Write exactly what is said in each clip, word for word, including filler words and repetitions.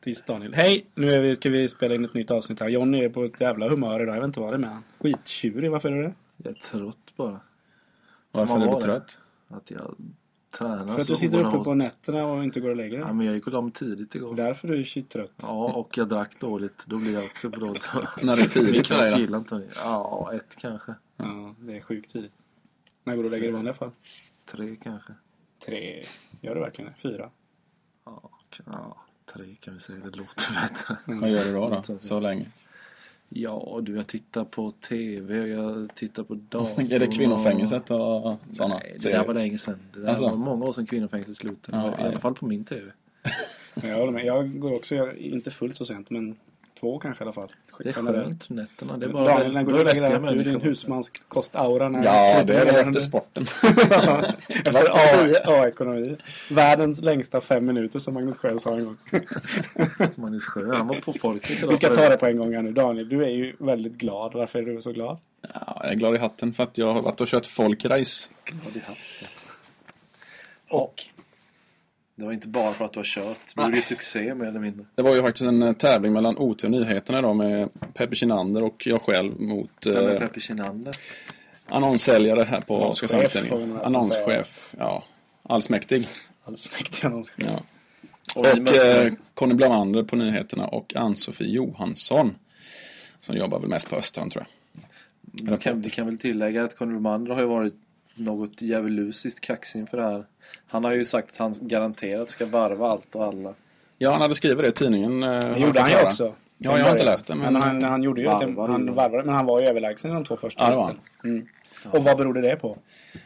Tyst Daniel. Hej, nu är vi, ska vi spela in ett nytt avsnitt här. Johnny är på ett jävla humör idag. Jag vet inte vad det är med han. Skittjurig, varför är du det? Jag är trött bara. Varför är du trött? Att jag tränar. För att du sitter uppe på nätterna och inte går och lägger dig. Ja, men jag gick och la mig tidigt igår. Därför är du shit-trött. Ja, och jag drack dåligt. Då blir jag också bra. När det är tidigt för dig då? Ja, ett kanske. Ja, det är sjukt tidigt. När går du och lägger dig i vanliga fall? Tre kanske. Tre. Gör du verkligen det? Fyra? Ja, ja, tre kan vi säga. Det låter bättre. Mm. Vad gör du då då? Så länge? Ja, du, jag tittar på tv och jag tittar på datorn. Är det kvinnofängelset och sådana? Nej, det där var länge sedan. Det där alltså? var många år sedan kvinnofängelset slutade. Ja, I alla fall på min tv. Jag håller med. Jag går också, jag, inte fullt så sent, men två kanske i alla fall. Det är skönt nätterna. Det är bara Daniel, när går du och lägger dig? Du är din husmanskost-aura. Ja, det är det efter sporten. Efter A-ekonomi. Världens längsta fem minuter som Magnus Sjö sa en gång. Magnus Sjö, han var på folket. Vi ska ta det på en gång här nu. Daniel, du är ju väldigt glad. Varför är du så glad? Ja, jag är glad i hatten för att jag har varit och kört folkrace. Glad i hatten. Och det var inte bara för att du har kört. Det blev ju succé mer eller mindre. Det var ju faktiskt en tävling mellan O T och Nyheterna då med Peppe Kinander och jag själv mot Vem är Peppe Kinander? Annonssäljare här på Annonschef, Oskarshamnstidningen. Annonschef, ja. Allsmäktig. Allsmäktig annonschef. Ja. Och, och eh, Conny Blamander på Nyheterna och Ann-Sofie Johansson som jobbar väl mest på Östern, tror jag. Vi kan, vi kan väl tillägga att Conny Blamander har ju varit något djävulusiskt kaxig inför det här. Han har ju sagt att han garanterat ska varva allt och alla. Ja, han hade skrivit det i tidningen. Eh, det gjorde han ju också. Ja, jag har inte läst det. Men, men han, han gjorde ju varvar, det. Han varvade, men han var ju överlägsen i de två första. Ja, det var han. Mm. Och vad berodde det på?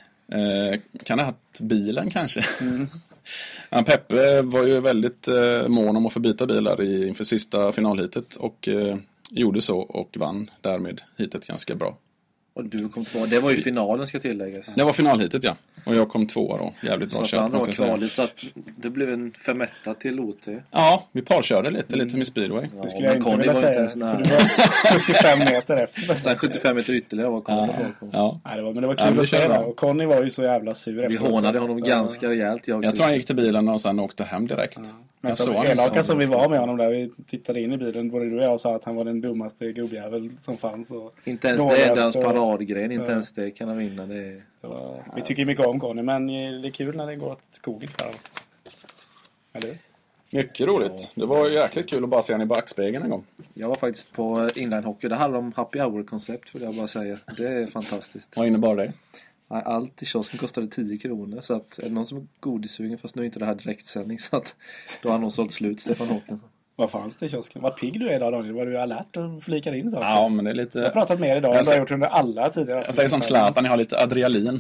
Eh, kan det ha haft bilen kanske? Mm. Ja, Peppe var ju väldigt eh, mån om att få byta bilar i, inför sista finalhitet. Och eh, gjorde så och vann därmed hitet ganska bra. Och du kom två. Det var ju finalen, ska tilläggas. Det var finalhitet, ja. Och jag kom tvåa då. Jävligt bra kört, måste jag säga. Kvaligt, så att det blev en femetta till O T. Ja, vi parkörde lite, lite med speedway. Ja, det skulle jag inte vilja säga. Inte för du var sjuttiofem meter efter. Sen sjuttiofem meter ytterligare var Conny ja, på. Ja. Nej, det var, men det var kul ja, att se det. Och Conny var ju så jävla sur. Vi hånade honom ja. ganska rejält. Jag, jag tror han gick till bilen och sen åkte hem direkt. Ja. Men så elaka som vi var med honom där, vi tittade in i bilen, både du och jag sa att han var den dummaste gubbjävel som fanns. Och inte ens det är hans paradgren, inte ja. ens det kan han vinna. Det är... var, vi tycker mycket om Conny, men det är kul när det går åt skogen för allt. Eller? Mycket roligt. Det var jäkligt kul att bara se han i backspegeln en gång. Jag var faktiskt på inline-hockey. Det handlar om happy hour-koncept, vill jag bara säga. Det är fantastiskt. Vad innebar det? Allt i kiosken kostade tio kronor. Så att är det någon som är godisugen, fast nu är inte det här direktsändning, så att då har han nog sålt slut, Stefan Håkansson. Vad fanns det i kiosken? Vad pigg du är idag, Daniel. Vad du har lärt och flikar in saker. Ja, men det är lite... Jag har pratat mer idag än jag har gjort under alla tidigare. Jag säger som Zlatan, jag har lite adrenalin.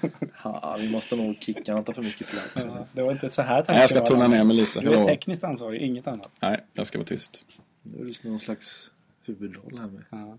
Ja, vi måste nog kicka, han tar för mycket plats. Ja, det var inte så här. Nej, jag ska tona ner mig lite. Du är tekniskt ansvarig, inget annat. Nej, jag ska vara tyst. Nu är du någon slags huvudroll här med. Ja.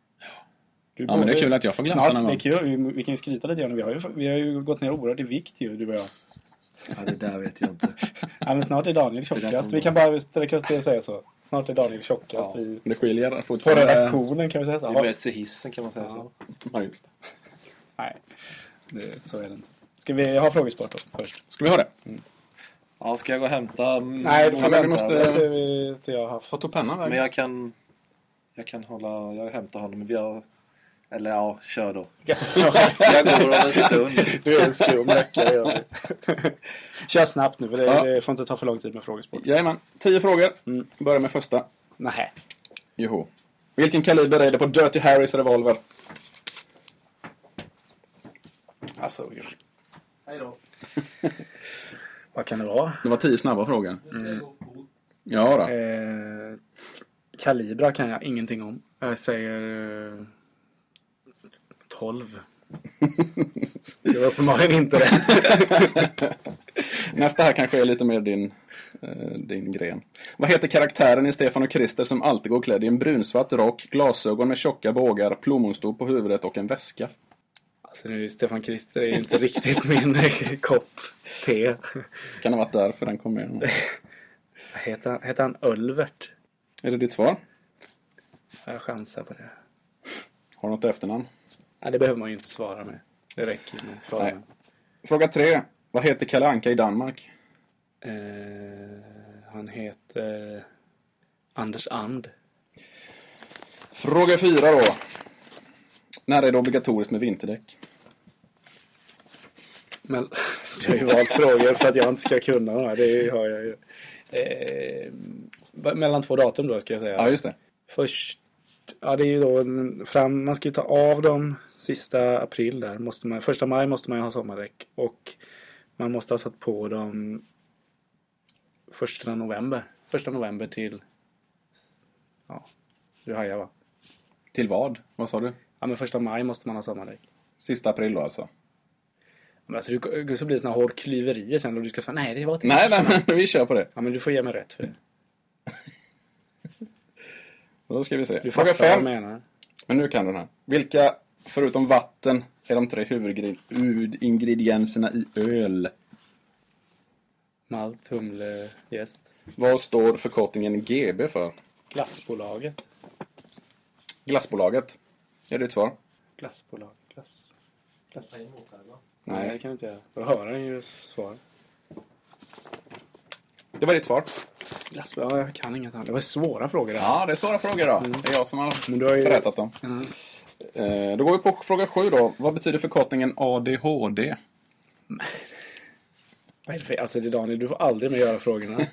Du ja, men det är kul att jag får glänsa någon gång. Det är kul. Vi, vi kan ju skryta lite grann. Vi har ju, vi har ju gått ner oerhört i vikt ju, du och jag. Ja, det där vet jag inte. Ja, men snart är Daniel tjockast. Vi kan bara sträcka oss till att säga så. Snart är Daniel tjockast. Ja. I... Det skiljer fortfarande. På redaktionen kan vi säga så. Vi möts i hissen, kan man säga så. Ja, just det. Nej, det, så är det inte. Ska vi ha frågesport då först? Ska vi ha det? Mm. Ja, ska jag gå och hämta... Nej, du får vänta. Måste... Vi, till jag har fått upp pennan. Men jag kan... Jag kan hålla... Jag hämtar honom, men vi har... Eller ja, kör då. Jag går om en stund. Du är en skum läckare. Kör snabbt nu, för det, ja. det får inte ta för lång tid med frågesport. Jajamän, tio frågor. Mm. Börjar med första. Nej. Joho. Vilken kaliber är det på Dirty Harrys revolver? Alltså, hej då. Vad kan det vara? Det var tio snabba frågor. Mm. Ja då. Eh, kalibra kan jag ingenting om. Jag säger... Eh, tolv. Det var uppenbarligen inte det. Nästa här kanske är lite mer din, eh, din gren. Vad heter karaktären i Stefan och Krister som alltid går klädd i en brunsvart rock, glasögon med tjocka bågar, plommonstol på huvudet och en väska? Alltså nu, Stefan Krister är inte riktigt min kopp te. Kan det ha varit därför den kom med? Vad heter han? Heter han Ölvert? Är det ditt svar? Jag chansar på det. Har du något efternamn? Nej, det behöver man ju inte svara med. Det räcker med frågan. Fråga tre. Vad heter Kalle Anka i Danmark? Eh, han heter... Anders And. Fråga fyra då. När är det obligatoriskt med vinterdäck? Men jag har ju valt frågor för att jag inte ska kunna de här. Det har jag ju. Eh, mellan två datum då ska jag säga. Ja, just det. Först, ja det är ju då en- fram, man ska ju ta av dem sista april där. Måste man, första maj måste man ju ha sommardäck. Och man måste ha satt på dem första november. Första november till, ja, du hajar va? Till vad? Vad sa du? Ja men första maj måste man ha sommardäck. Sista april då alltså? Men alltså du, du så blir det såna hård klyverier sen och du ska säga nej det var till. Nej, nej, men vi kör på det. Ja men du får ge mig rätt för det. Då ska vi se. Du Fråga fattar vad jag fem. menar. Men nu kan du den här. Vilka, förutom vatten, är de tre huvudingredienserna i öl? Malt, humle, jäst. Vad står förkortningen G B för? Glassbolaget. Glassbolaget. Är det ditt svar? Glassbolag. Glass. Glass. Nej, Nej. det kan du inte göra. Då hör han ju svar. Det var ditt svar. Glassbolag. Ja, jag kan inget annat. Det var svåra frågor där. Ja, det är svåra frågor då. Det är jag som har Men du har ju... förrättat dem. Mm. Eh, då går vi på fråga sju då. Vad betyder förkortningen A D H D? Vad är det för... Alltså det är Daniel, du får aldrig mer göra frågorna.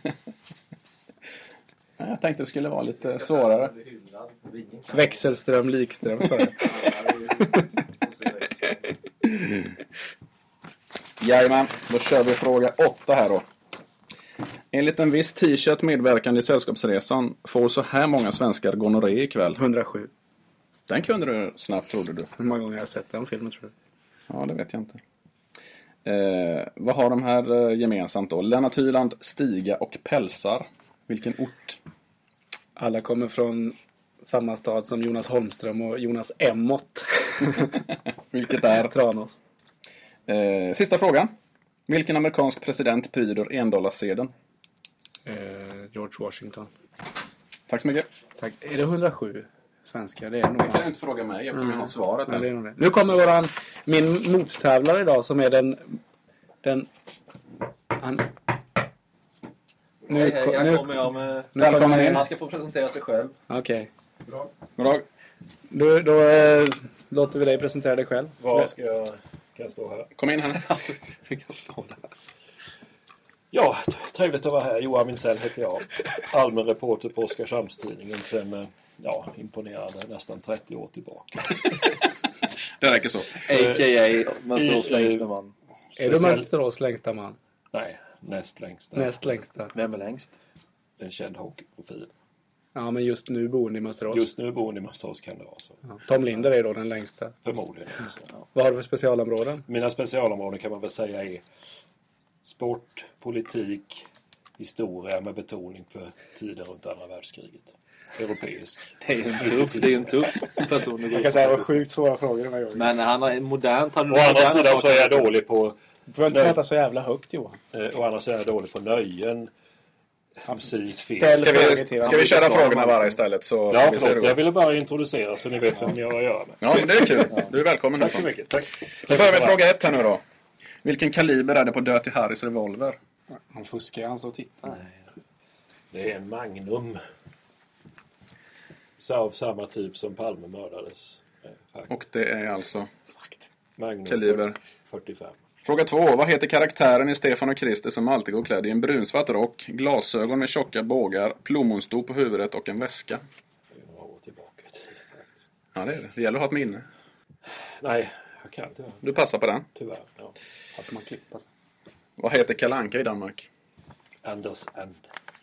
Jag tänkte det skulle vara lite svårare. Växelström, likström, så är det. Jajamän, då kör vi fråga åtta här då. Enligt en viss t-shirt medverkande i Sällskapsresan får så här många svenskar gonorré ikväll. hundrasju. Den kunde du snabbt, trodde du. Hur många gånger har jag sett den filmen, tror du? Ja, det vet jag inte. Eh, vad har de här eh, gemensamt då? Lennart Hyland, Stiga och Pälsar. Vilken ort? Alla kommer från samma stad som Jonas Holmström och Jonas Emmott. Vilket är? Tranås. Eh, sista frågan. Vilken amerikansk president pryder endollarsedeln? Eh, George Washington. Tack så mycket. Tack. Är det hundrasju svenskar? Det är nog. Det kan du inte fråga mig eftersom jag har svaret Ja, det är här. nog det. Nu kommer våran, min mottävlare idag som är den... den han, nu, Hej, hej, ko- här nu, kommer jag med... nu kommer han in. Han ska få presentera sig själv. Okej. God dag. Då, då eh, låter vi dig presentera dig själv. Var ska jag, kan jag stå här? Kom in här. Vi kan stå där. Ja, trevligt att vara här. Johan Winsell heter jag. Allmän reporter på Oskarshamnstidningen sen, eh, ja, imponerande nästan trettio år tillbaka. Det räcker så. A K A Mönsterås längsta man. Är du Speciellt- Mönsterås längsta man? Nej, näst längst. Näst längsta. Vem är längst? En känd hockeyprofil. Ja, men just nu bor ni i Mönsterås. Just nu bor ni i Mönsterås, kan det vara så. Ja. Tom Linder är då den längsta. Förmodligen. Så, ja. Vad har du för specialområden? Mina specialområden kan man väl säga är sport, politik, historia med betoning för tiden runt andra världskriget. Europeisk. Det är ju en tuff, det är ju en tuff person. Jag kan säga det var sjukt svåra frågor den här gången. Men han har modernt... Han Å andra sidan så är jag dålig på... Du får inte prata så jävla högt, Johan. Eh, å andra sidan är jag dålig på nöjen, musik, film. Ställ Ska vi, frågor till ska honom. vi köra Svara frågorna med bara sig. istället? Så Ja, vi ser förlåt. det. Jag ville bara introducera så ni vet vem jag har att göra med. Ja, men det är kul. Du är välkommen. Tack nu. så mycket. Tack. Då börjar vi med fråga ett här nu då. Vilken kaliber är det på Dirty Harrys revolver? Han fuskar, han står och tittar. Det är en Magnum. Så av samma typ som Palme mördades. Eh, faktiskt. Och det är alltså Magnum kaliber. fyrtiofem. Fråga två. Vad heter karaktären i Stefan och Krister som alltid går klädd i en brunsvart rock, glasögon med tjocka bågar, plommonstop på huvudet och en väska? Det är några år tillbaka i tiden faktiskt. Ja, det är det. Det gäller att ha ett minne. Nej, jag kan tyvärr. Du passar på den. Tyvärr. Ja. Här får man klippa. Vad heter Kalle Anka i Danmark? Anders and.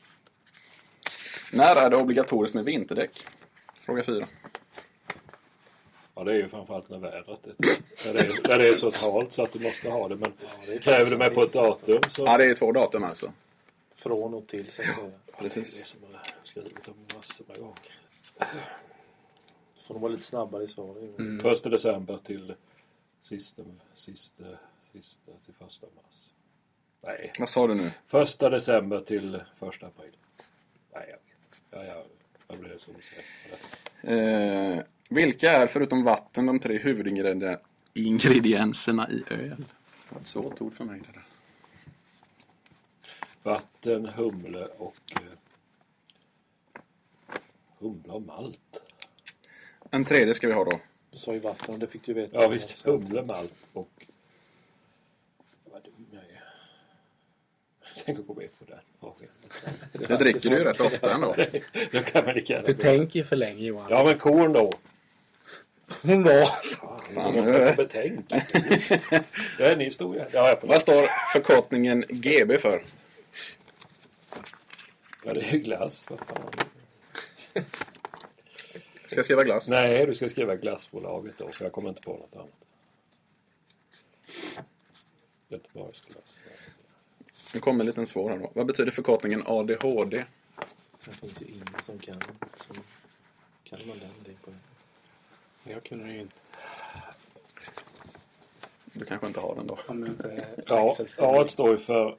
När är det obligatoriskt med vinterdäck? Fråga fyra. Ja, det är ju framförallt när vädret är, när, det är, när det är så halt så att du måste ha det. Men kräver du mig på ett datum så... Ja, det är två datum alltså. Från och till, så att säga. Precis. Det är som jag har skrivit om massor med gånger. Får de vara lite snabbare i svaret. Mm. Första december till sista, sista, sista till första mars. Nej. Vad sa du nu? Första december till första april. Nej, jag vet. Ja, ja, jag blev så osäker på det. Eh, vilka är förutom vatten de tre huvudingredienserna i öl? Det var ett svårt ord för mig det där. Vatten, humle och... Eh, Humla och malt. En tredje ska vi ha då. Du sa ju vatten, det fick du veta. Ja visst, humle, malt och... Vad dum jag är. Jag tänker gå med på den frågan. Det dricker du ju rätt ofta ändå. Då kan man lika gärna Du gå. tänker för länge, Johan. Ja, men korn då. Hon var... Fan, jag måste få betänka. Det är en historia. Ja, jag får... Vad står förkortningen G B för? Ja, det är ju glass. Vad fan. Ska jag skriva glass? Nej, du ska skriva glassbolaget då, för jag kommer inte på något annat. Göteborgs glass. Nu kommer en liten svår här då. Vad betyder förkortningen A D H D? Det finns ju ingen som kan. Som kan man den det på det. Jag kunde ju inte. Du kanske inte har den då. Om jag inte Ja, Axel A står ju för...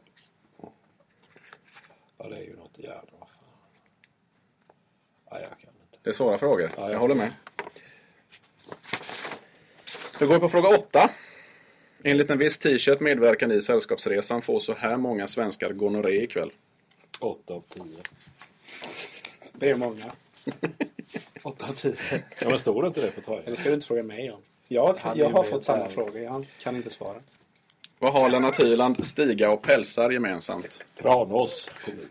Ja, det är ju något jävla. Vad fan. Ja, jag kan inte. Det är svåra frågor. Ja, jag jag håller med. Då går vi på fråga åtta. Enligt en viss t-shirt medverkande i Sällskapsresan får så här många svenskar gonorré ikväll. Åtta av tio. Det är många. Åtta av tio. Ja, men står det inte det på Det tröjan? ska du inte fråga mig om. Jag, Han är jag ju har med fått i samma tävling. fråga. Jag kan inte svara. Vad har Lennart Hyland, Stiga och Pälsar gemensamt? Tranås kommun.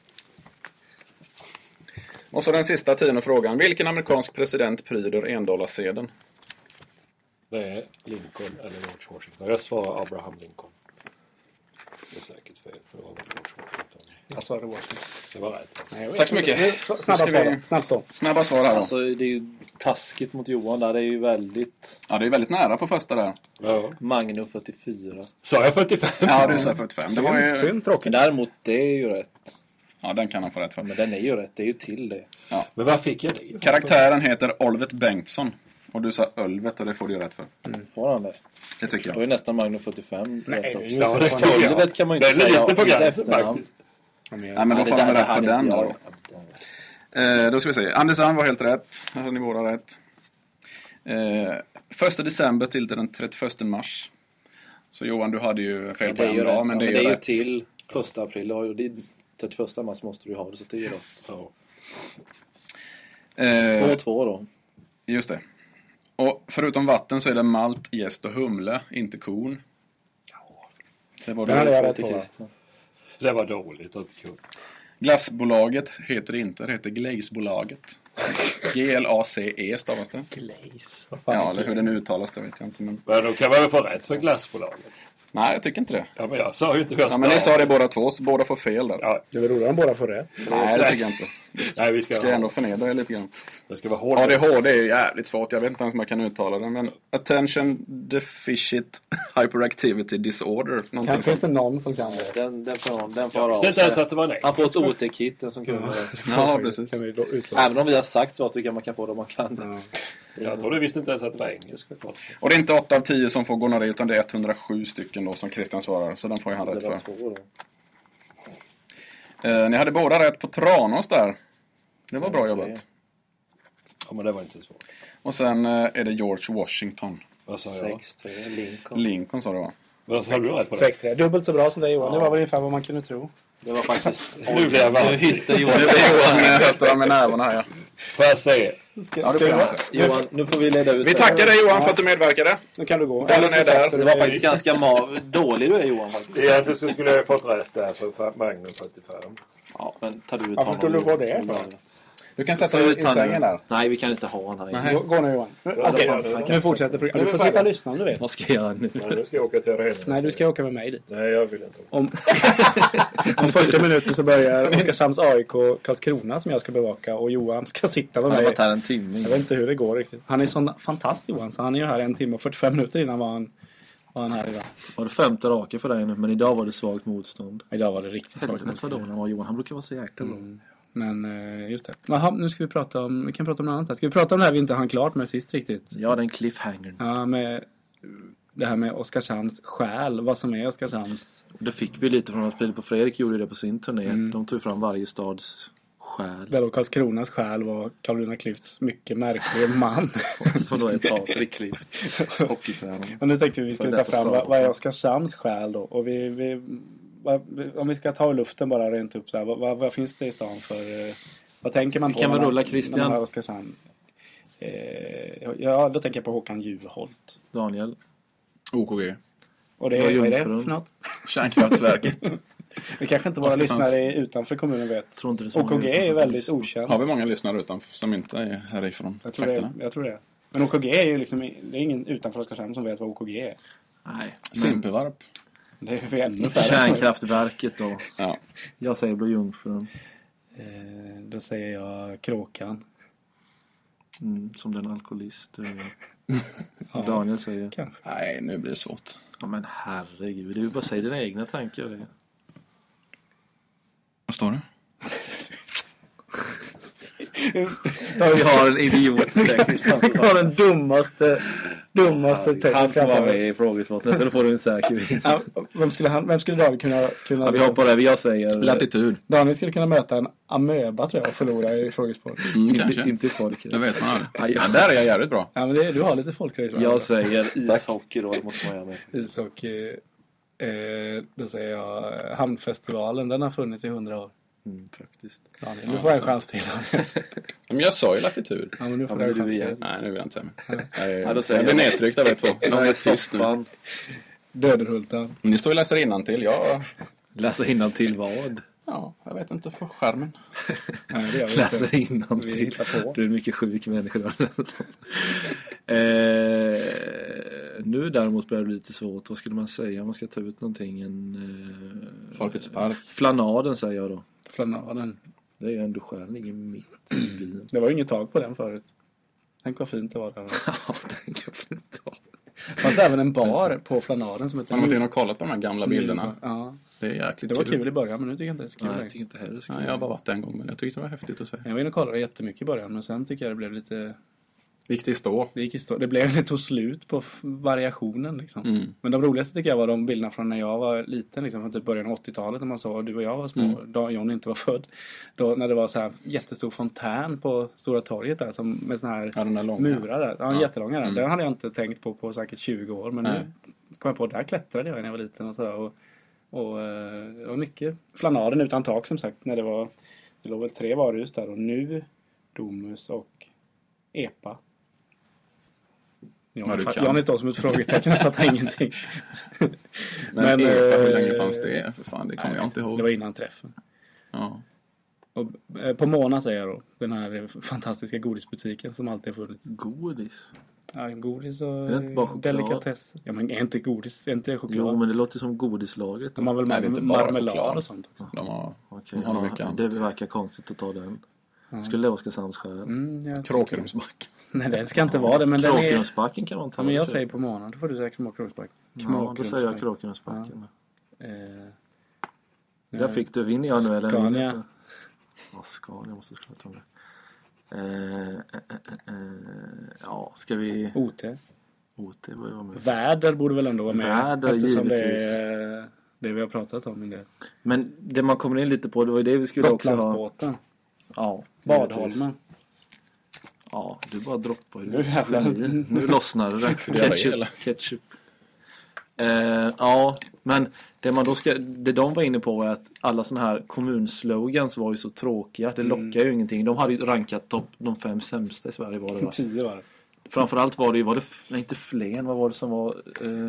Och så den sista tionde frågan. Vilken amerikansk president pryder endollarsedeln? Det är Lincoln eller George Washington. Jag svarar Abraham Lincoln. Det är säkert fel, för det var väl George Washington. Jag svarade Washington. Det var rätt. Va? Nej, jag vet Tack så inte. mycket. Snabba Nu ska svar vi- då. Snabbt då. Snabba svar här då. Alltså det är ju taskigt mot Johan där. Det är ju väldigt... Ja, det är väldigt nära på första där. Ja. Magnum fyrtiofyra. Sa jag fyrtiofem? Ja, du sa fyrtiofem. Det var Synd, ju... synd, Men tråkigt. däremot, det är ju rätt. Ja, den kan han få rätt för. Men den är ju rätt. Det är ju till det. Men vad fick jag det? Karaktären heter Olvet Bengtsson. Och du sa Ölvet och det får du ju rätt för. Får han det? Det tycker Då är jag. nästan Magnum fyrtiofem Nej, rätt det är också. ju Ja, det för- tycker jag. Olivet kan man ju Det inte är säga. lite på i gränsen efternamn. faktiskt. Nej, men då Ja, får det han där rätt på hann den inte då. jag. Eh, då ska vi se. Andersson var helt rätt. Här har ni båda rätt. Eh, första december till den trettioförsta mars. Så Johan, du hade ju fel Ja, på det är en ju dag, rätt. men det Ja, är ju rätt. till första april. Och det är trettioförsta mars måste du ha det, så det är ju rätt. Ja. Eh, två två då. just det. Och förutom vatten så är det malt, jäst och humle, inte korn. Det var Den hade det. jag Två rätt till på. Christian. Det var dåligt att kunna. Glassbolaget heter det inte, det heter Glazebolaget. G L A C E stavas det. Glaze. Vad fan Ja, är eller hur den uttalas, det vet jag inte. Men... Men då kan man väl få rätt för glassbolaget. Nej, jag tycker inte det. Ja, men jag sa ju inte hur jag Ja, men ni sa stavade. det båda två, så båda får fel där. Ja, det är väl roligare om båda får rätt. Nej, det tycker jag inte. nej, vi ska, Ska jag ändå förnedra er lite grann. det ska vara hårt. A D H D är ju jävligt svårt, jag vet inte ens om jag kan uttala det. Men Attention Deficit Hyperactivity Disorder. Kan, Någonting finns sånt. det någon som kan det? Den, den får han, den får Jag han visste av inte ens sig. att det var nej. Han får ett O T-kit, den som kunde. Ja, precis. Kan vi då utlova? Även om vi har sagt så tycker jag man kan få det om man kan det. Ja. Jag tror du visste inte ens att det var engelska. Och det är inte åtta av tio som får gonorré, utan det är etthundrasju stycken då som Christian svarar. Så den får ju han Det rätt var för. två då. Eh, ni hade båda rätt på Tranås där. Det var bra Tre. jobbat. Ja, men det var inte så. Och sen eh, är det George Washington. Vad sa jag? sex tre, Lincoln. Lincoln sa det va? Vad sa du rätt på det? sex tre. Dubbelt så bra som dig, Johan. Ja. Det var väl ungefär vad man kunde tro. Det var faktiskt... Nu blir jag Nu vansinnig. hittar Johan. Det är Johan eh, höftar han med nävarna här. Ja. Får jag se? Ska, Ja, det ska får vi, jag säga. Johan, nu får vi leda ut Vi det. tackar dig Johan för att du medverkade. Nu kan du gå. Bollen Eller så är sätter där. du Det var dig. faktiskt ganska ma- dålig du är Johan faktiskt. Egentligen så skulle jag fått rätt där för Magnum fyrtiofem. Ja, men tar du ut Varför honom? skulle du få det? Ja. Du kan sätta Får dig du i ta nu? sängen där. Nej, vi kan inte ha honom här. Nej. Gå, gå nu, Johan. Nu- Okej, fan, då. han nu fortsätter programmet. Du får sitta och lyssna om du vill. Vad ska jag göra nu? Nej, nu ska jag åka till arenan. Nej, du ska åka med mig dit. Nej, jag vill inte. Om, om fyrtio minuter så börjar Oskarshamns A I K Karlskrona som jag ska bevaka och Johan ska sitta med Han har mig. varit här en timme. Jag vet inte hur det går riktigt. Han är sån fantast Johan, så han är ju här en timme och fyrtiofem minuter innan var han, var han här idag. Var det femte raka för dig nu? Men idag var det svagt motstånd. Idag var det riktigt svårt. Helvete vad dålig han var Johan. Han brukar vara så jäkla bra. Mm. Men eh, just det. Jaha, nu ska vi prata om, vi kan prata om något annat här. Ska vi prata om det här vi inte hann klart med sist riktigt? Ja, den cliffhangern. Ja, med det här med Oskarshamns själ. Vad som är Oskarshamns... Det fick vi lite från att Filip och Fredrik gjorde det på sin turné. Mm. De tog fram varje stads själ. Där då Karlskronas själ var Carolina Klüfts mycket märklig man. Som då är Patrik Klift. Hockeytränare. Och nu tänkte vi vi skulle För ta detta fram stad. vad, vad är Oskarshamns själ då? Och vi, vi, vad, om vi ska ta i luften bara rent upp så här. Vad, vad, vad finns det i stan för, eh, Vad tänker man Vi på? kan väl när man- rulla Christian. när man hör Oskarshamn? Eh, ja, då tänker jag på Håkan Juholt. Daniel. O K G. Och det, Vad vad är det Jungfrun? för något? Kärnkraftverket. Det kanske inte våra Oskarshamns- lyssnare utanför kommunen vet. Tror inte det är så O K många G är ju utanför väldigt lyssnar. okänd. Har vi många lyssnare utanför som inte är härifrån Jag tror, det, trakterna? jag tror det. Men O K G är ju liksom, det är ingen utanför Oskarshamn som vet vad O K G är. Nej. Simpevarp. Det är för ännu färre. Kärnkraftverket då. Ja. Jag säger Blå Jungfrun. Eh, då säger jag Kråkan. Mm, som den alkoholist. Ja. Daniel säger. Kanske. Nej, nu blir det svårt. Ja men herregud, du bara säger dina egna tankar. Det. Vad står det? Ja, vi har en idiot tekniskt. Vi har den dummaste, dummaste Han tekniska får vara med ansvaret. i frågesporten, så då får du en säker vinst. Ja, vem skulle han, vem skulle Daniel kunna... kunna Ja, vi hoppar det, jag säger... Latitud. Daniel skulle kunna möta en amöba tror jag och förlora i frågesport. Mm, Inte, kanske. inte folk. Det vet man aldrig. Aj, Ja, där är jag jävligt bra. Ja, men det, du har lite folkrace. Jag säger ishockey då, det måste man göra med. Ishockey. Eh, då säger jag eh, Hamnfestivalen. Den har funnits i hundra år. Mm, faktiskt. Daniel, du Ja, får en så. chans till. Men jag sa ju latitud. Ja, men nu får Ja, du en men chans du till. igen. Nej, nu vill jag inte säga mer. Jag, Ja, då säger jag blir jag- nedtryckt av er två. De är sist nu. Soffan. Döderhultan. Men ni står och läser innantill. Jag... Läser innantill vad? Ja, jag vet inte. På skärmen. Nej, det gör vi Läser inte. Vi innantill. hittar på. Du är en mycket sjuk människa. eh, nu däremot börjar det bli lite svårt. Vad skulle man säga om man ska ta ut någonting? En, eh, Folkets park. Flanaden säger jag då. Flanaden. Det är ju ändå själv ligger mitt i byn. Det var ju inget tag på den förut. Tänk vad fint det var där. Ja, den kan jag inte ha. Fast även en bar på Flanaden som heter... Har man gått in och kollat på de här gamla bilderna? Ja, Det är jäkligt det var kul. kul i början men nu tycker jag inte det är så kul Nej, jag längre. tycker inte heller det ska Ja, jag har bara varit en gång, men jag tyckte det var häftigt att se. Jag var inne och kollade jättemycket i början men sen tycker jag det blev lite... Gick det i stå? Det gick i stå. Det blev lite slut på f- variationen liksom. Mm. Men de roligaste tycker jag var de bilderna från när jag var liten liksom, från typ början av åttiotalet när man såg du och jag var små, Mm. då John inte var född. Då när det var så här jättestor fontän på Stora torget där som med såna här Ja, den där långa. murar där. Ja, Ja. jättelånga där. Mm. Den hade jag inte tänkt på på säkert tjugo år men Nej. nu kom jag på där klättrade jag när jag var liten och så där, och, och eh, det var mycket Flanaden utan tak som sagt när det var det låg väl tre varuhus där och nu Domus och Epa. Ja, du Jan, kan. Jan står som ett frågetecken, jag fattar ingenting. Men, Men, Epa, hur eh, länge fanns det? För fan, det kommer Nej, jag inte ihåg. Det var innan träffen. Ja. Och, eh, på Mona säger jag då, den här fantastiska godisbutiken som alltid har funnits. Godis. Ja, godis och Det är inte bara choklad. delikatess. Ja, men är inte godis, är inte det choklad? Jo, men det låter som godislaget. De har väl Nej, det är mar- inte bara marmelad choklad. och sånt också. De har, Okej, de har nog ja, mycket annat. det verkar konstigt att ta den. Skulle det vara Oskarshamns skär? Mm, jag tycker- Kråkrumsback. Nej, den ska inte vara det, men den är... Kråkrumsbacken kan man ta. Ja, men jag säger på Mona, då får du säga Kråkrumsback. Ja, då säger jag Kråkrumsbacken. Eh, Där fick du, vinner jag nu eller? Scania. Ja, Scania måste slå om det. Eh, eh, eh, eh, ja, ska vi... O T. O T börjar vara med. Väder borde väl ändå vara med. Väder, eftersom det givetvis. är det vi har pratat om. Det. Men det man kommer in lite på, det var ju det vi skulle också ha. Gotlandsbåten. Ja, Badholmen. Ja, du bara droppar ju. Nu jävlar. Nu lossnar det. Ska du göra det, eller? Ketchup. ketchup. Eh, ja, men det man då ska, det de var inne på är att alla såna här kommunslogans var ju så tråkiga. Det lockar ju ingenting. De hade ju rankat topp de fem sämsta i Sverige var det va? Tio var det. Framförallt var det ju, var det, nej, inte Flen, vad var det som var eh,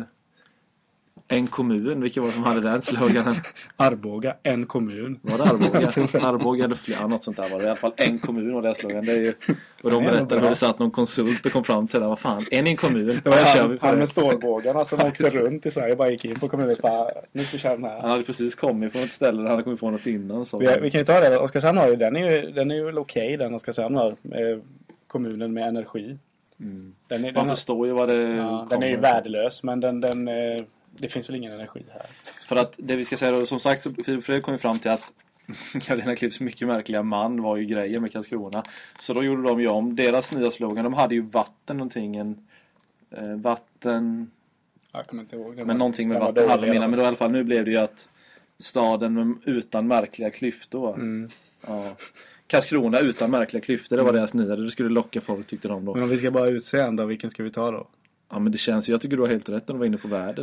en kommun, vilka var det som hade den sloganen? Arboga, en kommun. Var det Arboga? Arboga eller Flen, något sånt där var det. I alla fall en kommun var det slogan. Det är ju, och de Det är berättade ändå hur bra. det satt någon konsult och kom fram till det. Vad fan, är ni en kommun? Det var Ja, kör han, vi på han det. med stålbågarna som åkte runt i Sverige och bara gick in på kommunen och bara, nu ska vi köra den här. Han hade precis kommit från ett ställe där han hade kommit på något innan. Så. Vi, vi kan ju ta det. Oskarshamn har ju, den är ju, den är ju väl okej den Oskarshamn har. Eh, kommunen med energi. Mm. Den är, Man den, har- förstår ju vad det ja, den är ju kommer. värdelös men den, den, eh, det finns väl ingen energi här. För att det vi ska säga då, som sagt så Filip Fredrik kom ju fram till att Carolina Klifs mycket märkliga man var ju grejer med Karlskrona. Så då gjorde de ju om deras nya slogan. De hade ju vatten någonting, en eh, vatten, Jag kommer inte ihåg. Den men var- någonting med den var vatten hade de dålig. innan. Men då i alla fall nu blev det ju att staden med, utan märkliga klyftor. va? Mm. Ja. Karlskrona utan märkliga klyftor, det var deras nya. Det skulle locka folk tyckte de då. Men om vi ska bara utse en då, vilken ska vi ta då? Ja men det känns ju, jag tycker du har helt rätt när du var inne på värde där.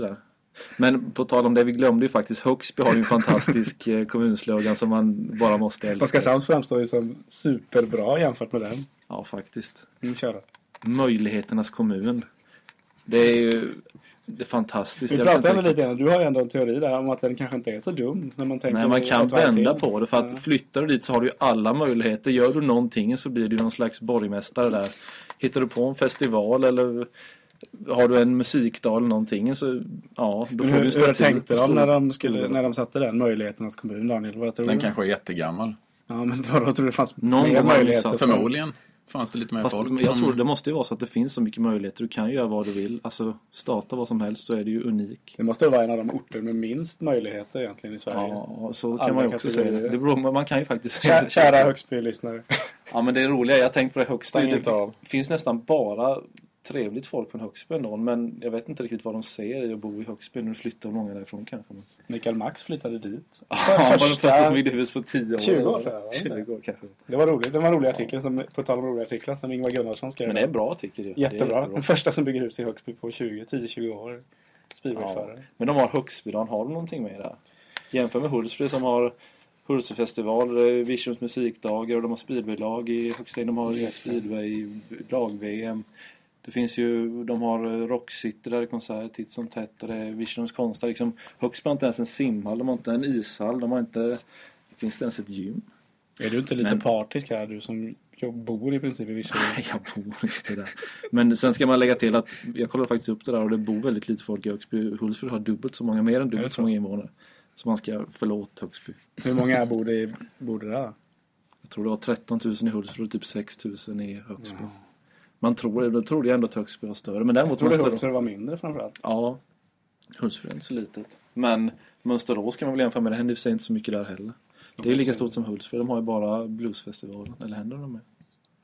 Men på tal om det, vi glömde ju faktiskt Högsby har ju en fantastisk eh, kommunslogan som man bara måste älska. Oskarshamn framstår ju som superbra jämfört med den. Ja, faktiskt. Mm, kör då. Möjligheternas kommun. Det är ju det är fantastiskt. Vi Jag pratar vet ändå inte lite grann. Du har ju ändå en teori där om att den kanske inte är så dum när man tänker. Nej, man kan ett varv vända till. på det. För att Ja. flyttar du dit så har du ju alla möjligheter. Gör du någonting så blir du någon slags borgmästare där. Hittar du på en festival eller har du en musikdag eller någonting så ja, då får Hur, du hur staty tänkte på de stor- när de, skulle, när de satte den möjligheten att kommun, Daniel? Vad tror Den du? kanske är jättegammal. Ja, men vad tror du det fanns Någon mer gång har de möjligheter? satt- för- Förmodligen fanns det lite mer Fast folk jag som... tror det måste ju vara så att det finns så mycket möjligheter. Du kan ju göra vad du vill. Alltså starta vad som helst så är det ju unik. Det måste vara en av de orter med minst möjligheter egentligen i Sverige. Ja, så Alla kan man ju också säga kategorier. det. Det beror, man kan ju faktiskt Kä- Kära Högsby-lyssnare. Ja, men det är roliga. Jag tänkte på det Högsby. Stäng inte av. Det finns nästan bara trevligt folk från Högsby ändå. Men jag vet inte riktigt vad de ser i att bo i Högsby. Nu flyttar många därifrån kanske. Men... Mikael Max flyttade dit. Ja, han var den första- första som byggde hus på tio år. tjugo år sedan, var det inte? tjugo år kanske. Det var roligt. Det var en rolig artikel, som, på tal om roliga artiklar, som Ingvar Gunnarsson skrev. Men det är bra tycker jag. Jättebra. Den första som bygger hus i Högsby på tjugo, tio tjugo år. Ja. Speedwayförare. Men de har Högsbydagen. Har de någonting med där? Jämför med Hultsfred som har Hultsfredfestival, Visions musikdagar och de har speedwaylag i Högsten. De har speedway, lag-V M. Det finns ju, de har Rock City där det är konserter titt som tätt och det är Visions konst. Liksom, Högsby har inte ens en simhall, de har inte en ishall, de har inte, finns det ens ett gym? Är du inte lite Men- partisk här, du som jag bor i princip i Vision? Nej, jag bor inte där. Men sen ska man lägga till att jag kollade faktiskt upp det där och det bor väldigt lite folk i Högsby. Hultsfred har dubbelt så många, mer än Är det dubbelt så? så många invånare. Så man ska förlåt Högsby. Hur många bor det, bor det där? Jag tror det var tretton tusen i Hultsfred och typ sex tusen i Högsby. Man tror det, då tror jag ändå att Högsby har större. Men Jag däremot trodde Mönsterås- Hultsfred var mindre framförallt. Ja, Hultsfred är inte så litet. Men Mönsterås kan man väl jämföra med, det händer i sig inte så mycket där heller. Det är lika stort som Hultsfred, de har ju bara bluesfestivalen. Eller händer de med?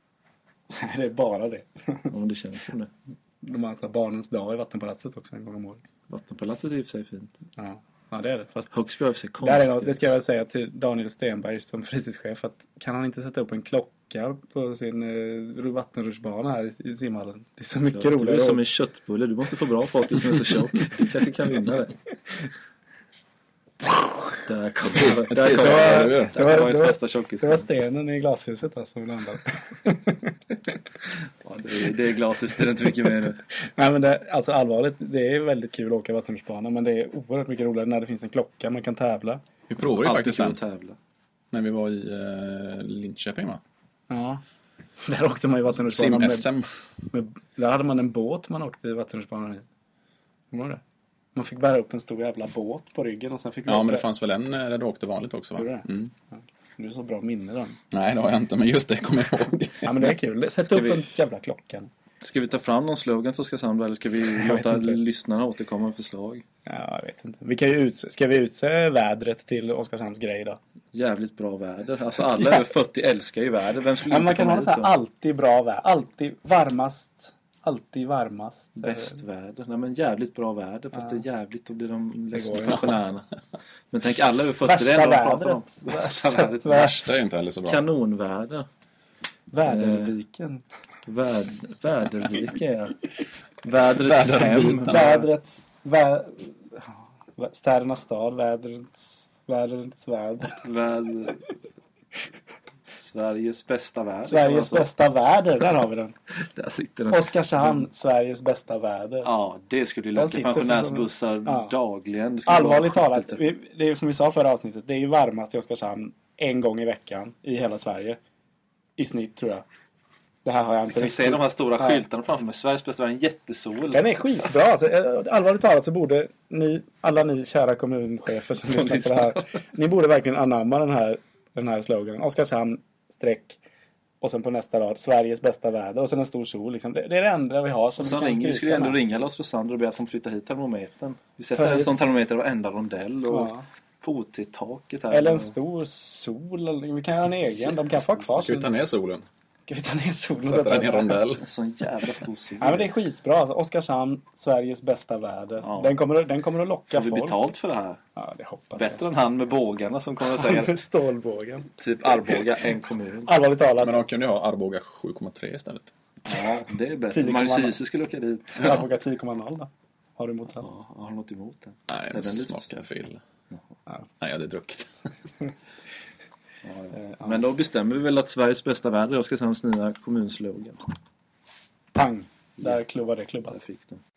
Nej, det är bara det. Om det känns som det. De har alltså barnens dag i Vattenpalatset också en gång om året. Vattenpalatset är i och för sig fint. Ja, ja det är det. Fast Högsby har i och för sig där är konstigt. något, det ska jag väl säga till Daniel Stenberg som fritidschef, att kan han inte sätta upp en klocka på sin eh, vattenrutschbana här i, i simhallen? Det är så mycket Ja, du roligare. är som att- en köttbulle, du måste få bra fart du som är så tjock. Du kanske kan vinna det. Där kom det. Där kom tittar det. vad du gör. Där Det var- kom hans det var- bästa tjockis. Det var stenen i glashuset där som landade. Ja, det, är, det är glashuset, det är inte mycket mer nu. Nej, men det, alltså allvarligt, det är väldigt kul att åka vattenrutschbana, men det är oerhört mycket roligare när det finns en klocka, man kan tävla. Vi provade ju Alltid faktiskt kul den att tävla. när vi var i uh, Linköping, va? Ja. Där åkte man ju vattenrutschbana med, Sim-S M. med, där hade man en båt man åkte i vattenrutschbanan i. Kommer du ihåg det? Man fick bära upp en stor jävla båt på ryggen och sen fick man Ja, åka- men det fanns väl en eh, där du åkte vanligt också, va? Gjorde det? Mm. Du är så bra minne då. Nej, det har jag inte, men just det kommer jag ihåg. Ja, men det är kul. Sätt Ska upp vi- en jävla klocka. Ska vi ta fram någon slogan som ska samla eller ska vi vet låta inte. lyssnarna återkomma med förslag? Ja, jag vet inte. Vi kan ju utse, ska vi utse vädret till Oskarshamns grej då? Jävligt bra väder. Alltså alla över fyrtio älskar ju väder. Vem skulle Ja, inte man kan komma ha hit så här då? alltid bra väder. Alltid varmast. Alltid varmast. Bäst väder. Nej men jävligt bra väder. Fast Ja. det är jävligt, då blir de ledsna går ju. pensionärerna. Men tänk alla över fyrtio. det är Värsta ändå de pratar om. vädret. Värsta vädret. Värsta är ju inte heller så bra. Kanonväder. Väderviken. Väd, väderviken ja. Vädrets hem. Väderbiten. Vädrets... Vä, vä- städernas stad. Vädrets... Vädrets väder. Väder. Sveriges bästa väder. Sveriges kan man bästa väder. Där har vi den. säga. Där sitter den. Oskarshamn. Sveriges bästa väder. Ja, det skulle ju Den locka sitter pensionärsbussar Ja. dagligen. Det skulle Allvarligt vara talat. skitigt. vi- Det är som vi sa förra avsnittet. Det är ju varmast i Oskarshamn en gång i veckan. I hela Sverige. I snitt tror jag. Det här har jag inte Jag ser de här stora Nej. skyltarna framför mig. Sveriges bästa väder, en jättesol. Den är skitbra. Alltså, eh, allvarligt talat så borde ni, alla ni kära kommunchefer som Som lyssnar på det här, ni borde verkligen anamma den här, den här sloganen. Oskarshamn, streck, och sen på nästa rad, Sveriges bästa väder, och sen en stor sol. Liksom. Det, det är det enda vi har som Och så vi kan ringer, vi skryta skulle ändå med. ringa Lars Rosander och be att de flyttar hit termometern. Vi Ta sätter en hit. sån termometer i varenda rondell och Ja. på O T-taket här. Eller en stor sol. Eller, vi kan göra en egen. De kan få ha kvar. Ska vi ta ner solen? Ska vi ta ner solen och Sätta den i en den? rondell? En sån jävla stor sol. Ja, men det är skitbra. Alltså, Oskarshamn, Sveriges bästa väder. Ja. Den, kommer, den kommer att locka Får vi folk. betalt för det här? Ja, det hoppas Bättre än han med bågarna som kommer att säga jag. Stålbågen. typ Arboga, en kommun. Allvarligt talat. Men de kunde ju ha Arboga sju komma tre istället. Ja, det är bättre. tio komma noll. Marie Ciese skulle åka dit. Arboga tio komma noll då. Har du emot den? Ja, har du något emot den? Nej, den den lite smakar fyll. Ja. Nej, jag hade druckit. Ja, Eh, ja. Men då bestämmer vi väl att Sveriges bästa värld är Oskarshamns nya kommunslogan. Pang! Där klubbade det klubban. Där fick den.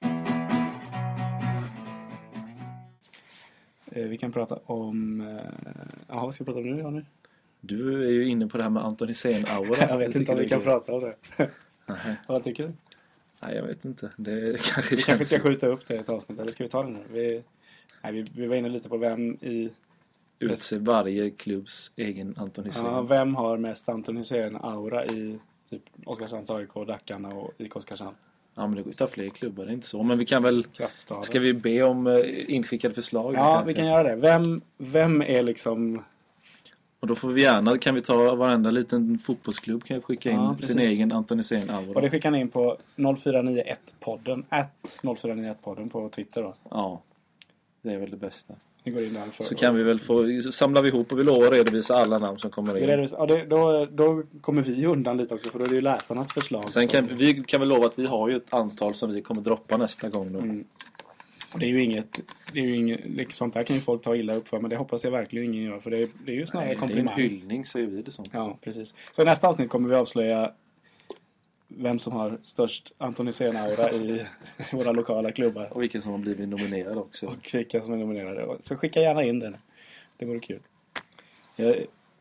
Eh, vi kan prata om... Eh, ja, vad ska vi prata om nu, Johnny? Du är ju inne på det här med Anton Hysén-aura. Jag vet inte om vi kan prata om det. Nej. Vad tycker du? Nej, jag vet inte. Det kanske Vi kanske ska skjuta upp det i ett avsnitt, eller ska vi ta det nu? Vi, nej, vi, vi var inne lite på vem i... utse varje klubbs egen Anton Hysén. Ja, vem har mest Anton Hysén-aura i typ Oskarshamns A I K, Dackarna och I K Oskarshamn? Ja, men det går ju att ta fler klubbar, det är inte så. Men vi kan väl... Kraftstaden. Ska vi be om uh, inskickade förslag? Ja, kanske? vi kan göra det. Vem, vem är liksom... Och då får vi gärna, kan vi ta varenda liten fotbollsklubb kan vi skicka in Ja, sin precis. egen Anton Hysén-aura. Och det skickar ni in på noll fyra nio ett podden. at noll fyra nio ett podden på Twitter då. Ja, det är väl det bästa. Ni går in där för Så kan vi väl få, så samlar vi ihop och vi lovar att redovisa alla namn som kommer Vi in. redovisar- ja, det, då, då kommer vi undan lite också, för då är det ju läsarnas förslag. Sen som- kan vi kan väl lova att vi har ju ett antal som vi kommer droppa nästa gång då. Mm. Och det är ju inget, det är ju inget, det- sånt där kan ju folk ta illa upp för, men det hoppas jag verkligen ingen gör, för det är, det är ju snarare Nej, det är en komplimang. hyllning, säger vi det som. Ja, precis. Så i nästa avsnitt kommer vi avslöja vem som har störst Anton Hysén-aura i våra lokala klubbar. Och vilken som har blivit nominerad också. Och vilka som är nominerade. Så skicka gärna in den. Det vore kul. Jag...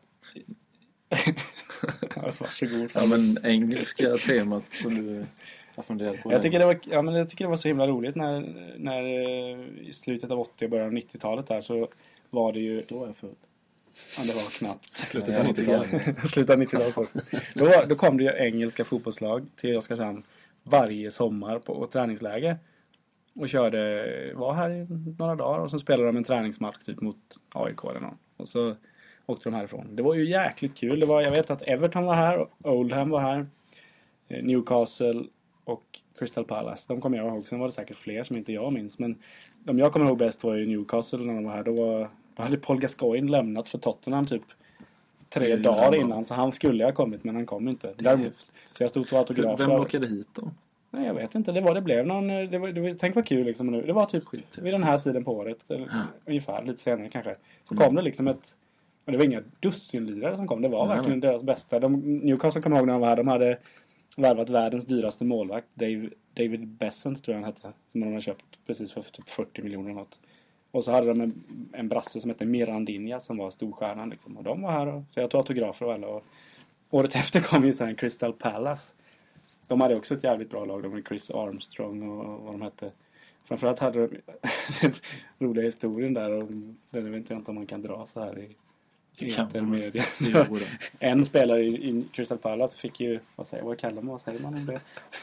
Ja, varsågod. Ja, men engelska temat som du har funderat på. Jag tycker, det var, ja, men jag tycker det var så himla roligt när, när eh, i slutet av åttio och början av nittiotalet där så var det ju... Då är jag född. Ja, det var knappt. Slutet Nej, av jag är nittiotalet. inte Slutet av nittiotalet. Då, då kom det ju engelska fotbollslag till Oskarshamn varje sommar på träningsläger. Och körde, var här i några dagar och så spelade de en träningsmatch typ mot A I K eller någon. Och så åkte de härifrån. Det var ju jäkligt kul. Det var, jag vet att Everton var här, Oldham var här, Newcastle och Crystal Palace. De kommer jag ihåg. Sen var det säkert fler som inte jag minns. Men de jag kommer ihåg bäst var ju Newcastle när de var här. Då, var, då hade Paul Gascoigne lämnat för Tottenham typ tre Det är ju dagar fan bra. innan. Så han skulle ha kommit, men han kom inte. Det är Däremot, häftigt. så jag stod och tog autografer. Vem åkade hit då? Nej, jag vet inte. Det var det blev någon... Det var, det var, tänk vad kul liksom nu. Det var typ Skithäftigt. vid den här tiden på året. Eller, Ja. ungefär, lite senare kanske. Så Mm. kom det liksom ett... Och det var inga dussinlirare som kom. Det var Nej, verkligen deras bästa. De, Newcastle kommer ihåg när de var här. De hade värvat världens dyraste målvakt. Dave, David Bessent tror jag han hette. Som de hade köpt precis för typ fyrtio miljoner eller något. Och så hade de en, en brasse som hette Mirandinha som var storstjärnan liksom. Och de var här. Och, så jag tog autografer och alla. Och året efter kom ju sen Crystal Palace. De hade också ett jävligt bra lag. De med Chris Armstrong och vad de hette. Framförallt hade de den roliga historien där. Och den vet jag inte om man kan dra så här i Det kan egentligen man. media. Det är oerhört. En spelare i, i Crystal Palace fick ju, vad säger, vad kallar man, vad säger man om det?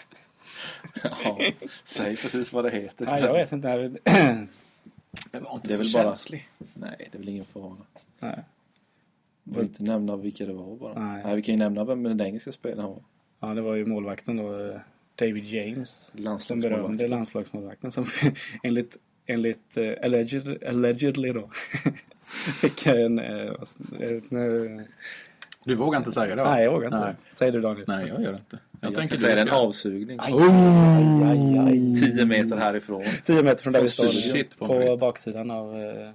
Ja, säg precis vad det heter. Nej, jag vet inte. Det var inte Det är så väl bara- känslig. Nej, det är väl ingen fara. Nej. Vi vill inte nämna vilka det var bara. Nej. Nej, vi kan ju nämna vem den engelska spelaren var. Ja, det var ju målvakten då, eh, David James. Den Landslagsmålvakt. berömde landslagsmålvakten som enligt, enligt uh, alleged, allegedly då fick en... Uh, en uh, Du vågar inte säga det, va? nej, jag vågar inte. Nej. Säger du, Daniel? Nej, jag gör det inte. Jag, Jag, tänker kan säga det är en ska- avsugning. Aj, aj, aj, aj. Tio meter härifrån. Tio meter från där vi Shit, står shit, på pommes frites. baksidan av, eh,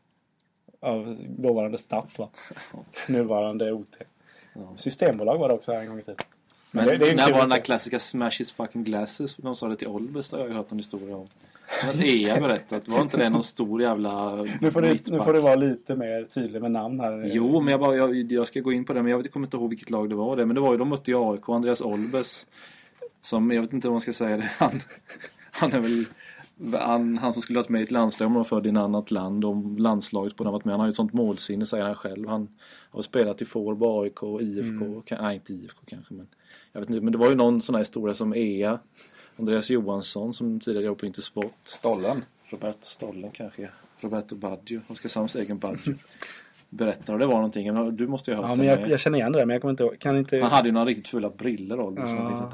av dåvarande Statt, va? Nuvarande O T. Ja. Systembolag var det också här en gång i tiden. Men det- det är en när kul var den där historia. klassiska Smash his fucking glasses? De sa det till Olbers, har jag ju hört en historia om. Det har E A berättat. Var inte det någon stor jävla Nu får, du, nu mittback? får du vara lite mer tydlig med namn här. Jo, men jag, bara, jag, jag ska gå in på det, men jag vet, kommer inte ihåg vilket lag det var det. Men det var ju, de mötte ju A I K, Andreas Olbers. Som, jag vet inte vad man ska säga det. Han, han är väl han, han som skulle ha varit med i ett landslag om han var född i ett annat land. Om landslaget på den varit med. Han har ju ett sånt målsinne, säger han själv. Han har spelat i Fårby, A I K, I F K. Mm. Kan, nej, inte I F K kanske, men jag vet inte. Men det var ju någon sån här historia som E A. Andreas Johansson som tidigare jobbade på Intersport. Stollen. Roberto Stollen kanske. Roberto Baggio. Oskarshamns egen Baggio. Berättar, och det var någonting. Men du måste ju ha hört Ja, det men jag, med. jag känner igen det där, men jag kommer inte, kan inte... Han hade ju några riktigt fulla briller, Olbers. Ja. Ja. Sånt där.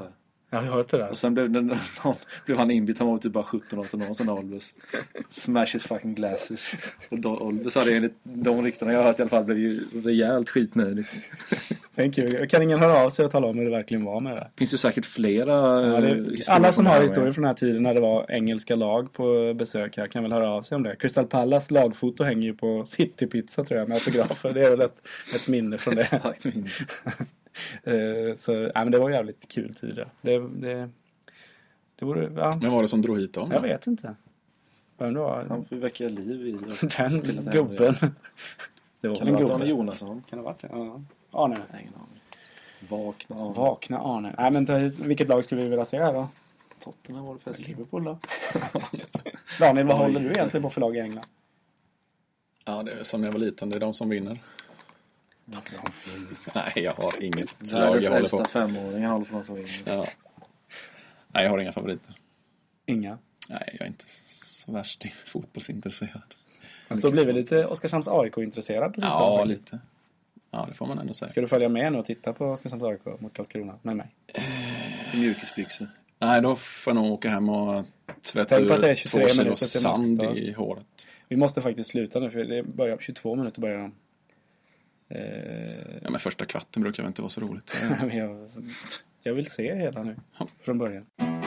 Jag har hört det där. Och sen blev, det, någon, blev han inbytt. Han var typ bara sjutton arton år sedan Olbus. Smash his fucking glasses. Och då, Olbus hade enligt de ryktena jag har hört i alla fall blev ju rejält skitnödigt. Thank you. Kan ingen höra av sig och tala om hur det verkligen var med det? Finns ju säkert flera Ja, det, historier alla som från har det här historier med. från den här tiden när det var engelska lag på besök här kan väl höra av sig om det. Crystal Palace lagfoto hänger ju på City Pizza tror jag med autografer. Det är väl ett, ett minne från det. Exakt minne. uh, så, ja, men det var jävligt kul tider. Det, det, det vore, ja, Men var det som drog hit dem? jag vet inte. Vem det var? Han får väcka liv i Den till att gubben. Det var Kan en det vara Arne gubbe. Jonasson? Kan det ha varit det? Ja. Arne. Nej, ingen aning. Vakna av Vakna Arne. Nej, men ta hit, vilket lag skulle vi vilja se här då? Tottenham var det fest. Liverpool då? Daniel, vad håller du egentligen på för lag i England? Ja, det är som när jag var liten. Det är de som vinner. Som Nej, jag har inget lag Världens jag håller äldsta på. femåringar håller på någon som vinner. Ja. Nej, jag har inga favoriter. Inga. Nej, jag är inte så värst fotbollsintresserad. Men då blir vi lite Oskarshamns A I K-intresserad på sistone. Ja, faktiskt. lite. Ja, det får man ändå säga. Ska du följa med nu och titta på Oskarshamns A I K mot Karlskrona med mig? Mjukisbyxor. Nej, då får jag nog åka hem och tvätta Tänk på att det är ur tjugotre två kilo minuter till sand matchstart. i håret. Vi måste faktiskt sluta nu för det börjar tjugotvå minuter börjar de. Eh, Ja, men första kvarten brukar väl inte vara så roligt. men jag, jag vill se hela nu från början.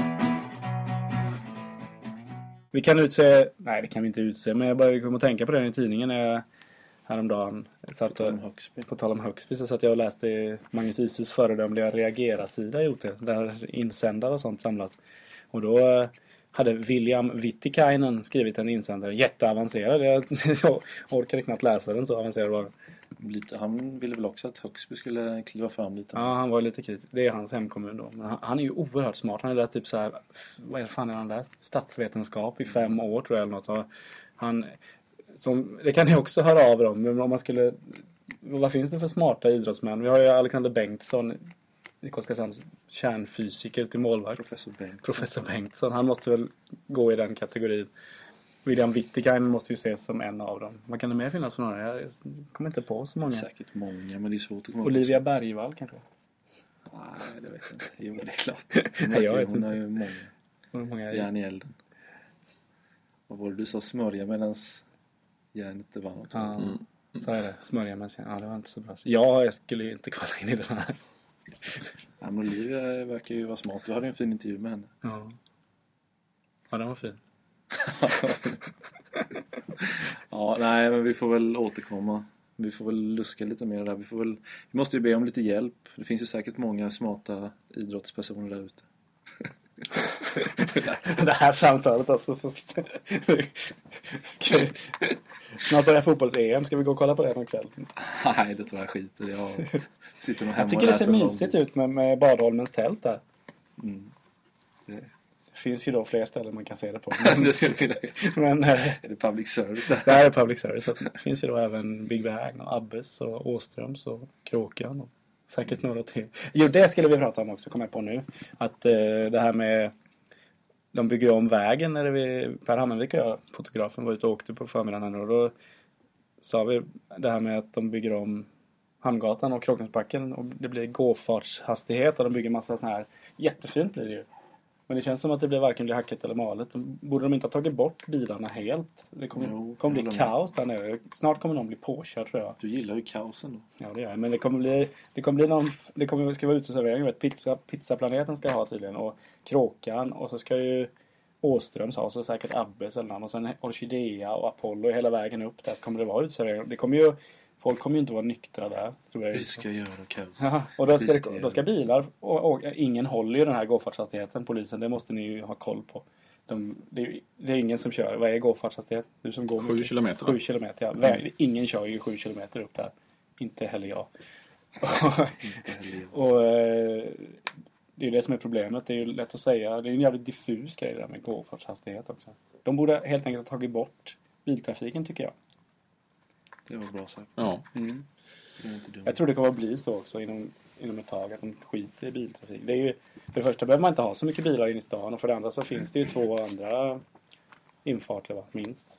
Vi kan utse, nej det kan vi inte utse, men jag började komma att tänka på det i tidningen när jag häromdagen satt På tal om och, Högsby. på tal om Högsby så satt jag och läste Magnus Isus föredömliga reagera-sida i O T där insändare och sånt samlas. Och då eh, hade William Wittikainen skrivit en insändare, jätteavancerad. Jag, jag orkade knappt läsa den, så avancerad var den. Lite, han ville väl också att Högsby skulle kliva fram lite. Ja, han var lite kritisk. Det är hans hemkommun då. Men han, han är ju oerhört smart. Han är där typ så här, vad är det fan är han där? Statsvetenskap i fem år tror jag eller något. Och han, som, det kan ni också höra av er om. Men om man skulle, vad finns det för smarta idrottsmän? Vi har ju Alexander Bengtsson i Oskarshamns kärnfysiker till målvakt. Professor Bengtsson. Professor Bengtsson. Han måste väl gå i den kategorin. William Wittikainen måste ju ses som en av dem. Vad kan det mer finnas för några? Jag kommer inte på så många. Säkert många, men det är svårt att komma ihåg. Olivia Bergvall kanske? Nej, det vet jag inte. Jo, det är klart. Nej, jag vet Hon inte. har ju många Hur många järn i elden. Vad var det du sa? Smörja medans järnet är varmt. Ja, så är det. Smörja med sig. Ja, det var inte så bra. Ja, jag skulle ju inte kolla in i den här. Ja, men Olivia verkar ju vara smart. Du hade ju en fin intervju med henne. Ja. Ja, den var fin. Ja, nej, men vi får väl återkomma. Vi får väl luska lite mer där. Vi, får väl, vi måste ju be om lite hjälp. Det finns ju säkert många smarta idrottspersoner där ute. Det här samtalet alltså. Först... Snart börjar fotbolls-E M. Ska vi gå och kolla på det någon kväll? Nej, det tror jag skiter. Jag sitter nog hemma Jag tycker det ser någon- mysigt ut med, med Badholmens tält där. Mm. Det, Det finns ju då fler ställen man kan se det på. det ser till det. Men eh, Är det public service där? det här är public service. Så det finns ju då även Big Bang och Abbes och Åströms och Kråkan och säkert några till. Jo, det skulle vi prata om också, kommer jag på nu. Att eh, det här med de bygger om vägen när vi, Per Hammenvik och jag, fotografen, var ute och åkte på förmiddagen och då sa vi det här med att de bygger om Hamngatan och Kråkensbacken och det blir gåfartshastighet och de bygger massa sån här, jättefint blir det ju. Men det känns som att det blir varken blir hackat eller malet. Borde de inte ha tagit bort bilarna helt? Det kommer, Jo, kommer jag bli håller med. kaos där nere. Snart kommer de bli påkörd tror jag. Du gillar ju kaosen då. Ja, det gör jag. Men det kommer bli, det kommer bli någon, det kommer, ska vara uteservering. Jag vet, pizza, pizzaplaneten ska ha tydligen. Och Kråkan. Och så ska ju Åströms ha. Och så säkert Abbes eller någon. Och sen Orkidea och Apollo hela vägen upp där. Så kommer det vara uteservering. Det kommer ju, folk kommer ju inte vara nyktra där. Tror jag. Vi ska göra kaos. Aha, och då ska, Vi ska det, göra- då ska bilar och, och ingen håller ju den här gåfartshastigheten, polisen, det måste ni ju ha koll på. De, det, är, det är ingen som kör, vad är gåfartshastighet? Du som går Sju mycket. kilometer, va? Sju kilometer, ja. Vä- Ingen kör ju sju kilometer upp där. Inte heller jag. Inte heller jag. och eh, det är ju det som är problemet, det är ju lätt att säga, det är en jävligt diffus grej där med gåfartshastighet också. De borde helt enkelt ha tagit bort biltrafiken tycker jag. Det var bra sagt. Ja. Mm. Det är inte dumt. Jag tror det kommer att bli så också inom, inom ett tag att de skiter i biltrafik. Det är ju, för det första behöver man inte ha så mycket bilar in i stan och för det andra så finns det ju två andra infarter va, minst.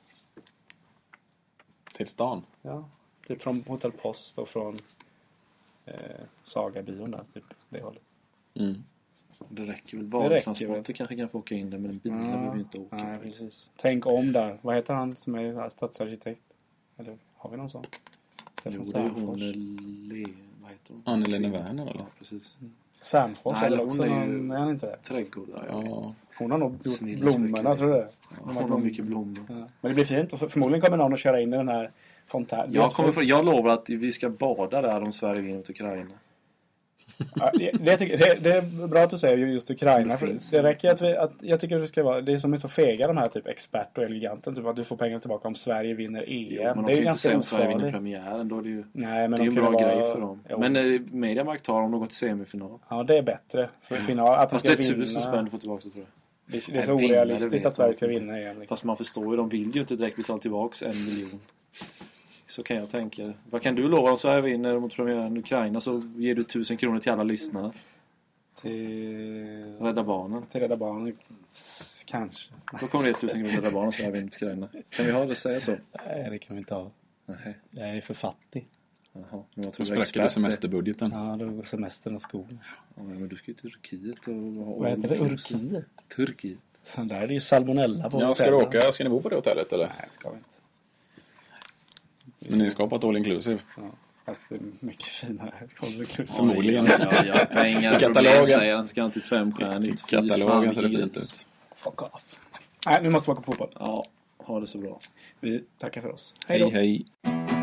Till stan. Ja, typ från Hotell Post och från eh, Saga-bion där, typ det hållet. Mm. Det räcker väl. Det räcker Varutransporter väl. kanske kan få åka in där, men en bil Ja. behöver vi inte åka. Nej, precis. Tänk om där. Vad heter han som är stadsarkitekt? Eller har vi någon sån? Jo, Stefan det är hon... Särnfors. Le... Vad heter hon? Anne-Lena Werner, eller? Ja, precis. Särnfors Nej, eller hon också är ju- någon, är han inte det? Trädgård, ja. ja. Ja. Hon har nog gjort Snilla blommorna, smycken. tror du det? Ja, De här hon har blommorna. mycket blommor. Ja. Men det blir fint och för, förmodligen kommer någon att köra in i den här fontänen. Jag, kommer för, jag lovar att vi ska bada där om Sverige vinner mot Ukraina. Ja, det, det, tycker- det, det är bra att du säger just Ukraina. För det räcker att, vi, att jag tycker att det ska vara, det är som är så fega de här typ expert och eleganten, typ att du får pengar tillbaka om Sverige vinner E M. Jo, men de det är kan ju ju inte säga ganska om Sverige vinner ofarligt. premiären. Då är det ju, Nej, men det är de ju en kunde bra vara, grej för dem. Jo. Men eh, Mediamarkt tar om de går till semifinal. Ja, det är bättre. För final, att de Fast ska det är vinna. tusen spänn du får tillbaka, tror jag. Det, det är så Nej, vinna, det orealistiskt vet att Sverige jag ska inte. vinna E M. Liksom. Fast man förstår ju, de vill ju inte direkt betala tillbaka en miljon. Så kan jag tänka. Vad kan du lova om Sverige vinner mot premiären Ukraina, så ger du tusen kronor till alla lyssnare. Till, Rädda Barnen. till Rädda Barnen. Kanske. Då kommer det tusen kronor till Rädda Barnen så Sverige vinner mot Ukraina. Kan vi ha det, säga så? Nej, det kan vi inte ha. Nej. Jag är för fattig. Jaha. Men jag Då tror spräcker du semesterbudgeten. Ja, då går semestern och skogen. Ja, men du ska ju till Turkiet och... och Vad heter det? Urkiet? Turkiet. Där är det ju salmonella på Ja, ska du hotellen. åka? Ska ni bo på det hotellet, eller? Nej, ska vi inte. Men ni ska på ett all inclusive. Ja, fast det är mycket finare. Förmodligen. Ja, ja, pengar. I katalogen. Problem, säger han. Ska han till femstjärnigt. Fy fan, Katalogen ser det vilket fint gris. ut. Fuck off. Nej, nu måste vi åka på fotboll. Ja, ha det så bra. Vi tackar för oss. Hej, då. hej.